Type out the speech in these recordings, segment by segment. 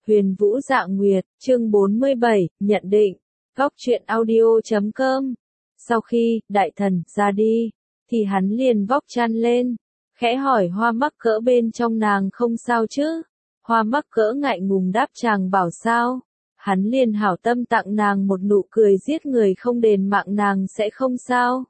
Huyền Vũ Dạ Nguyệt, chương 47, nhận định. Góc truyện audio.com. Sau khi đại thần ra đi, thì hắn liền vóc chăn lên, khẽ hỏi Hoa Mắc Cỡ bên trong nàng không sao chứ? Hoa Mắc Cỡ ngại ngùng đáp chàng bảo sao? Hắn liền hảo tâm tặng nàng một nụ cười giết người không đền mạng nàng sẽ không sao.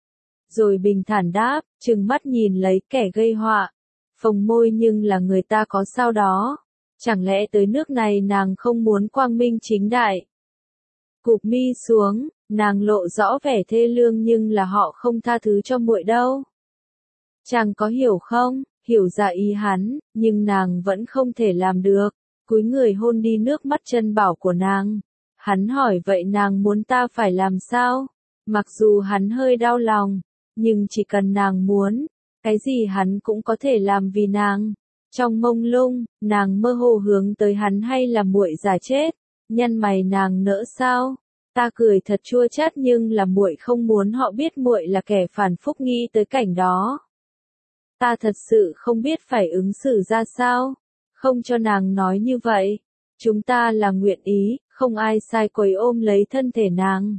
Rồi bình thản đáp, trừng mắt nhìn lấy kẻ gây họa, phồng môi nhưng là người ta có sao đó. Chẳng lẽ tới nước này nàng không muốn quang minh chính đại? Cụp mi xuống, nàng lộ rõ vẻ thê lương nhưng là họ không tha thứ cho muội đâu. Chàng có hiểu không? Hiểu ra ý hắn, nhưng nàng vẫn không thể làm được. Cúi người hôn đi nước mắt chân bảo của nàng. Hắn hỏi vậy nàng muốn ta phải làm sao? Mặc dù hắn hơi đau lòng, nhưng chỉ cần nàng muốn, cái gì hắn cũng có thể làm vì nàng. Trong mông lung, nàng mơ hồ hướng tới hắn hay là muội giả chết, nhăn mày nàng nỡ sao? Ta cười thật chua chát nhưng là muội không muốn họ biết muội là kẻ phản phúc nghĩ tới cảnh đó. Ta thật sự không biết phải ứng xử ra sao, không cho nàng nói như vậy. Chúng ta là nguyện ý, không ai sai quấy ôm lấy thân thể nàng.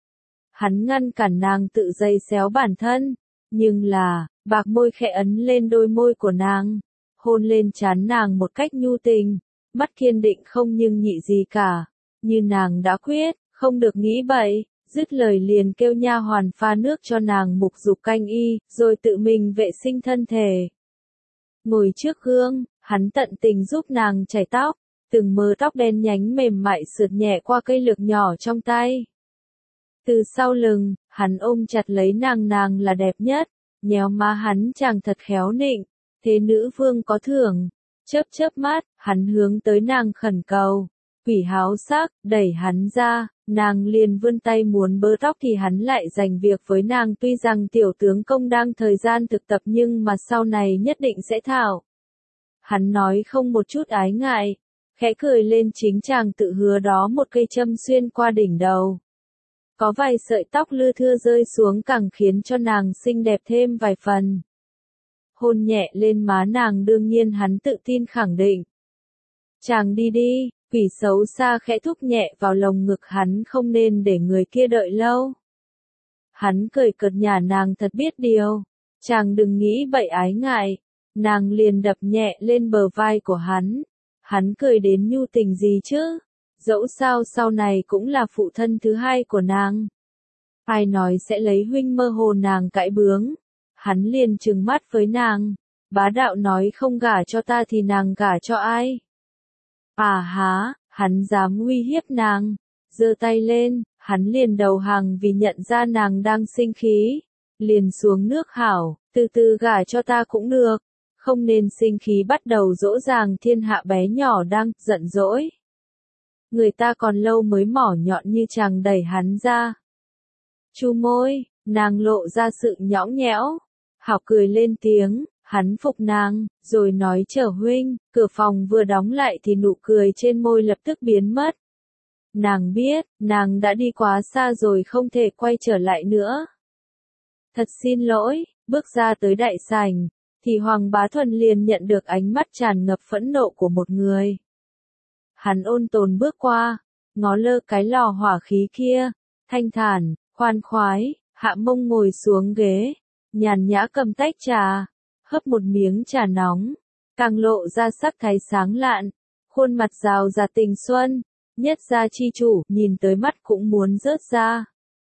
Hắn ngăn cản nàng tự giày xéo bản thân, nhưng là, bạc môi khẽ ấn lên đôi môi của nàng, hôn lên trán nàng một cách nhu tình, mắt kiên định không nhưng nhị gì cả, như nàng đã quyết, không được nghĩ bậy, dứt lời liền kêu nha hoàn pha nước cho nàng mục dục canh y, rồi tự mình vệ sinh thân thể. Ngồi trước gương, hắn tận tình giúp nàng chải tóc, từng mớ tóc đen nhánh mềm mại sượt nhẹ qua cây lược nhỏ trong tay. Từ sau lưng, hắn ôm chặt lấy nàng là đẹp nhất, nhéo má hắn chàng thật khéo nịnh, thế nữ vương có thưởng. Chớp mắt, hắn hướng tới nàng khẩn cầu, quỷ háo sắc, đẩy hắn ra, nàng liền vươn tay muốn bớ tóc thì hắn lại giành việc với nàng tuy rằng tiểu tướng công đang thời gian thực tập nhưng mà sau này nhất định sẽ thảo. Hắn nói không một chút ái ngại, khẽ cười lên chính chàng tự hứa đó một cây châm xuyên qua đỉnh đầu. Có vài sợi tóc lưa thưa rơi xuống càng khiến cho nàng xinh đẹp thêm vài phần. Hôn nhẹ lên má nàng đương nhiên hắn tự tin khẳng định. Chàng đi đi, quỷ xấu xa khẽ thúc nhẹ vào lồng ngực hắn không nên để người kia đợi lâu. Hắn cười cợt nhả nàng thật biết điều. Chàng đừng nghĩ bậy ái ngại. Nàng liền đập nhẹ lên bờ vai của hắn. Hắn cười đến nhu tình gì chứ? Dẫu sao sau này cũng là phụ thân thứ hai của nàng. Ai nói sẽ lấy huynh mơ hồ nàng cãi bướng. Hắn liền trừng mắt với nàng. Bá đạo nói không gả cho ta thì nàng gả cho ai? À há, hắn dám uy hiếp nàng. Giơ tay lên, hắn liền đầu hàng vì nhận ra nàng đang sinh khí. Liền xuống nước hảo, từ từ gả cho ta cũng được. Không nên sinh khí bắt đầu dỗ dàng thiên hạ bé nhỏ đang giận dỗi. Người ta còn lâu mới mỏ nhọn như chàng đẩy hắn ra. Chu môi, nàng lộ ra sự nhõng nhẽo. Hảo cười lên tiếng, hắn phục nàng, rồi nói chờ huynh, cửa phòng vừa đóng lại thì nụ cười trên môi lập tức biến mất. Nàng biết, nàng đã đi quá xa rồi không thể quay trở lại nữa. Thật xin lỗi, bước ra tới đại sảnh, thì Hoàng Bá Thuần liền nhận được ánh mắt tràn ngập phẫn nộ của một người. Hắn ôn tồn bước qua, ngó lơ cái lò hỏa khí kia, thanh thản, khoan khoái, hạ mông ngồi xuống ghế, nhàn nhã cầm tách trà, hấp một miếng trà nóng, càng lộ ra sắc thái sáng lạn, khuôn mặt rào rạt tình xuân, nhất gia chi chủ, nhìn tới mắt cũng muốn rớt ra.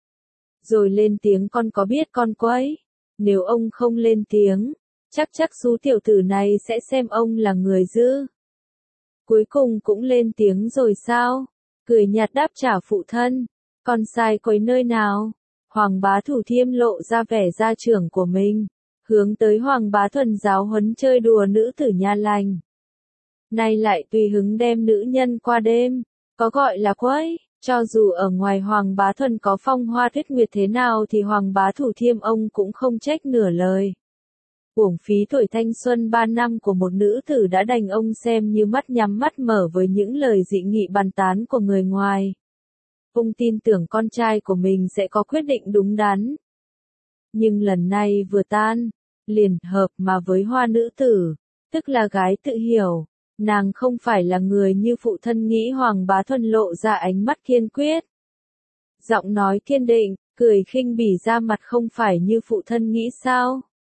Rồi lên tiếng con có biết con quấy, nếu ông không lên tiếng, chắc xú tiểu tử này sẽ xem ông là người dữ. Cuối cùng cũng lên tiếng rồi sao? Cười nhạt đáp trả phụ thân, con sai quấy nơi nào? Hoàng Bá Thủ Thiêm lộ ra vẻ gia trưởng của mình, hướng tới Hoàng Bá Thuần giáo huấn chơi đùa nữ tử nhà lành. Nay lại tùy hứng đem nữ nhân qua đêm, có gọi là quấy, cho dù ở ngoài Hoàng Bá Thuần có phong hoa tuyết nguyệt thế nào thì Hoàng Bá Thủ Thiêm ông cũng không trách nửa lời. Uổng phí tuổi thanh xuân 3 năm của một nữ tử đã đành ông xem như mắt nhắm mắt mở với những lời dị nghị bàn tán của người ngoài. Ông tin tưởng con trai của mình sẽ có quyết định đúng đắn. Nhưng lần này vừa tan, liền hợp mà với Hoa nữ tử, tức là gái tự hiểu, Nàng không phải là người như phụ thân nghĩ. Hoàng Bá Thuần lộ ra ánh mắt kiên quyết. Giọng nói kiên định, cười khinh bỉ ra mặt. Không phải như phụ thân nghĩ sao?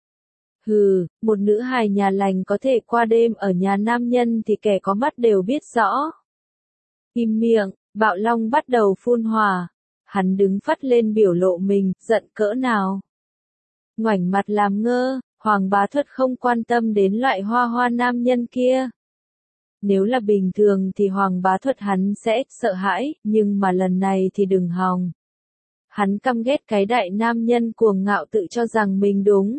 Hừ, một nữ hài nhà lành có thể qua đêm ở nhà nam nhân thì kẻ có mắt đều biết rõ. Im miệng, Bạo Long bắt đầu phun hỏa. Hắn đứng phắt lên biểu lộ mình, giận cỡ nào. Ngoảnh mặt làm ngơ, Hoàng Bá Thuật không quan tâm đến loại hoa hoa nam nhân kia. Nếu là bình thường thì Hoàng Bá Thuật hắn sẽ sợ hãi, nhưng mà lần này thì đừng hòng. Hắn căm ghét cái đại nam nhân cuồng ngạo tự cho rằng mình đúng.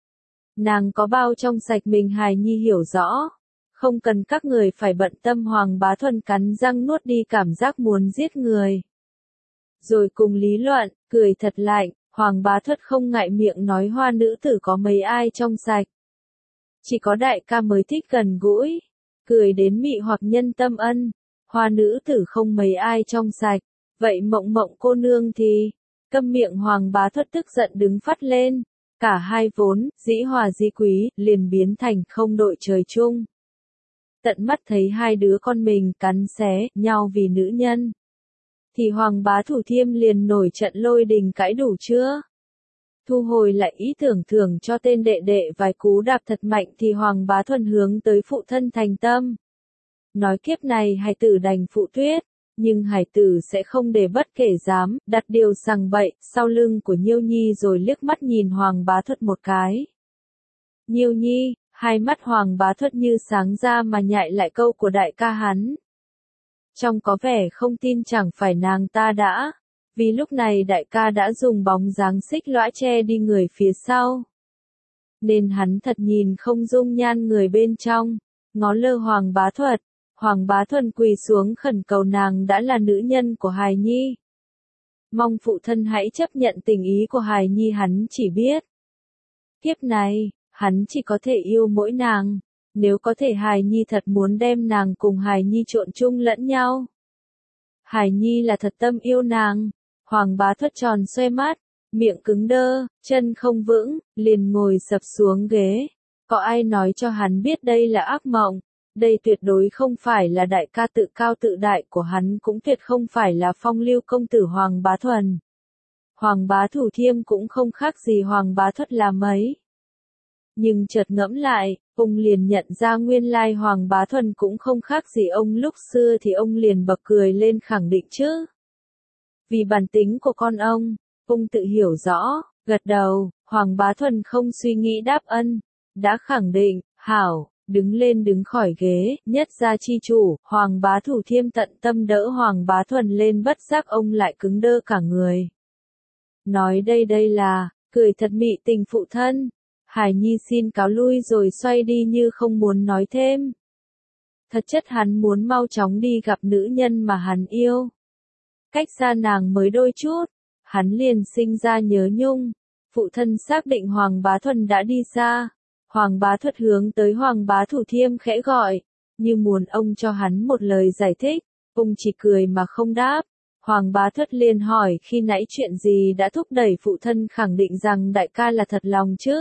Nàng có bao trong sạch mình hài nhi hiểu rõ. Không cần các người phải bận tâm. Hoàng Bá Thuần cắn răng nuốt đi cảm giác muốn giết người. Rồi cùng lý luận, cười thật lạnh, Hoàng Bá Thuật không ngại miệng nói hoa nữ tử có mấy ai trong sạch. Chỉ có đại ca mới thích gần gũi, cười đến mị hoặc nhân tâm ân, hoa nữ tử không mấy ai trong sạch, vậy Mộng Mộng cô nương thì, câm miệng. Hoàng Bá Thuật tức giận đứng phắt lên, cả hai vốn, dĩ hòa di quý, liền biến thành không đội trời chung. Tận mắt thấy hai đứa con mình cắn xé nhau vì nữ nhân. Thì Hoàng Bá Thủ Thiêm liền nổi trận lôi đình cãi đủ chưa? Thu hồi lại ý tưởng thưởng cho tên đệ đệ vài cú đạp thật mạnh thì Hoàng Bá Thuần hướng tới phụ thân thành tâm. Nói kiếp này hài tử đành phụ tuyết, nhưng hài tử sẽ không để bất kể dám đặt điều sằng bậy sau lưng của Nhiêu Nhi rồi liếc mắt nhìn Hoàng Bá Thuật một cái. Nhiêu Nhi, hai mắt Hoàng Bá Thuật như sáng ra mà nhại lại câu của đại ca hắn. Trong có vẻ không tin chẳng phải nàng ta đã, vì lúc này đại ca đã dùng bóng dáng xích lõa che đi người phía sau. Nên hắn thật nhìn không dung nhan người bên trong, ngó lơ Hoàng Bá Thuật. Hoàng Bá Thuần quỳ xuống khẩn cầu nàng đã là nữ nhân của hài nhi. Mong phụ thân hãy chấp nhận tình ý của hài nhi. Hắn chỉ biết kiếp này, hắn chỉ có thể yêu mỗi nàng. Nếu có thể hài nhi thật muốn đem nàng cùng hài nhi trộn chung lẫn nhau. Hài nhi là thật tâm yêu nàng. Hoàng Bá Thuật tròn xoe mắt, miệng cứng đơ, chân không vững, liền ngồi sập xuống ghế. Có ai nói cho hắn biết đây là ác mộng? Đây tuyệt đối không phải là đại ca tự cao tự đại của hắn, cũng tuyệt không phải là phong lưu công tử Hoàng Bá Thuần. Hoàng Bá Thủ Thiêm cũng không khác gì Hoàng Bá Thuật là mấy. Nhưng chợt ngẫm lại, ông liền nhận ra nguyên lai Hoàng Bá Thuần cũng không khác gì ông lúc xưa thì ông liền bật cười lên khẳng định chứ. Vì bản tính của con ông tự hiểu rõ, gật đầu, Hoàng Bá Thuần không suy nghĩ đáp ân, đã khẳng định, hảo, đứng lên đứng khỏi ghế, nhất gia chi chủ, Hoàng Bá Thủ Thiêm tận tâm đỡ Hoàng Bá Thuần lên bất giác ông lại cứng đơ cả người. Nói đây là, cười thật mị tình phụ thân. Hải Nhi xin cáo lui rồi xoay đi như không muốn nói thêm. Thật chất hắn muốn mau chóng đi gặp nữ nhân mà hắn yêu. Cách xa nàng mới đôi chút, hắn liền sinh ra nhớ nhung. Phụ thân xác định Hoàng Bá Thuần đã đi xa. Hoàng Bá Thuật hướng tới Hoàng Bá Thủ Thiêm khẽ gọi, như muốn ông cho hắn một lời giải thích. Ông chỉ cười mà không đáp. Hoàng Bá Thuật liền hỏi khi nãy chuyện gì đã thúc đẩy phụ thân khẳng định rằng đại ca là thật lòng chứ?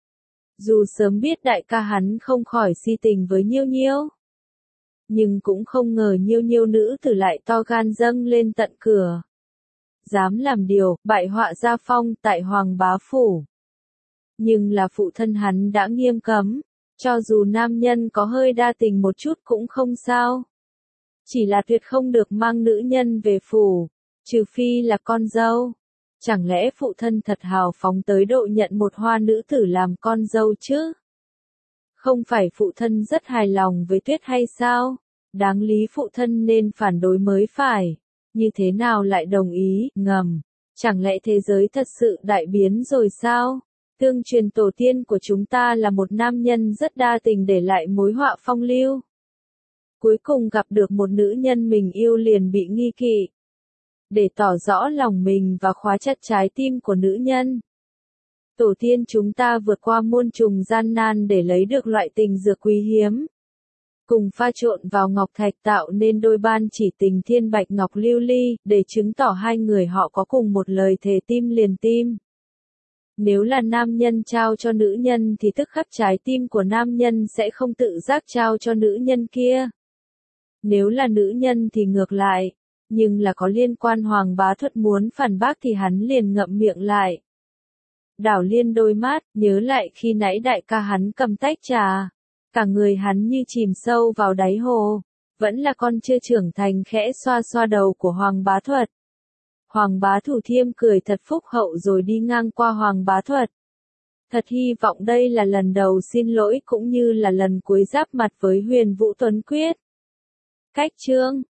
Dù sớm biết đại ca hắn không khỏi si tình với Nhiêu Nhiêu, nhưng cũng không ngờ Nhiêu Nhiêu nữ tử lại to gan dâng lên tận cửa. Dám làm điều, bại họa gia phong tại Hoàng Bá Phủ. Nhưng là phụ thân hắn đã nghiêm cấm, cho dù nam nhân có hơi đa tình một chút cũng không sao. Chỉ là tuyệt không được mang nữ nhân về phủ, trừ phi là con dâu. Chẳng lẽ phụ thân thật hào phóng tới độ nhận một hoa nữ tử làm con dâu chứ? Không phải phụ thân rất hài lòng với Tuyết hay sao? Đáng lý phụ thân nên phản đối mới phải. Như thế nào lại đồng ý, ngầm? Chẳng lẽ thế giới thật sự đại biến rồi sao? Tương truyền tổ tiên của chúng ta là một nam nhân rất đa tình để lại mối họa phong lưu. Cuối cùng gặp được một nữ nhân mình yêu liền bị nghi kỵ. Để tỏ rõ lòng mình và khóa chặt trái tim của nữ nhân. Tổ tiên chúng ta vượt qua muôn trùng gian nan để lấy được loại tình dược quý hiếm. Cùng pha trộn vào ngọc thạch tạo nên đôi ban chỉ tình thiên bạch ngọc lưu ly, để chứng tỏ hai người họ có cùng một lời thề tim liền tim. Nếu là nam nhân trao cho nữ nhân thì tức khắc trái tim của nam nhân sẽ không tự giác trao cho nữ nhân kia. Nếu là nữ nhân thì ngược lại, nhưng là có liên quan Hoàng Bá Thuật muốn phản bác thì hắn liền ngậm miệng lại. Đảo Liên đôi mắt, nhớ lại khi nãy đại ca hắn cầm tách trà. Cả người hắn như chìm sâu vào đáy hồ. Vẫn là con chưa trưởng thành khẽ xoa xoa đầu của Hoàng Bá Thuật. Hoàng Bá Thủ Thiêm cười thật phúc hậu rồi đi ngang qua Hoàng Bá Thuật. Thật hy vọng đây là lần đầu xin lỗi cũng như là lần cuối giáp mặt với Huyền Vũ Tuấn Quyết. Cách chương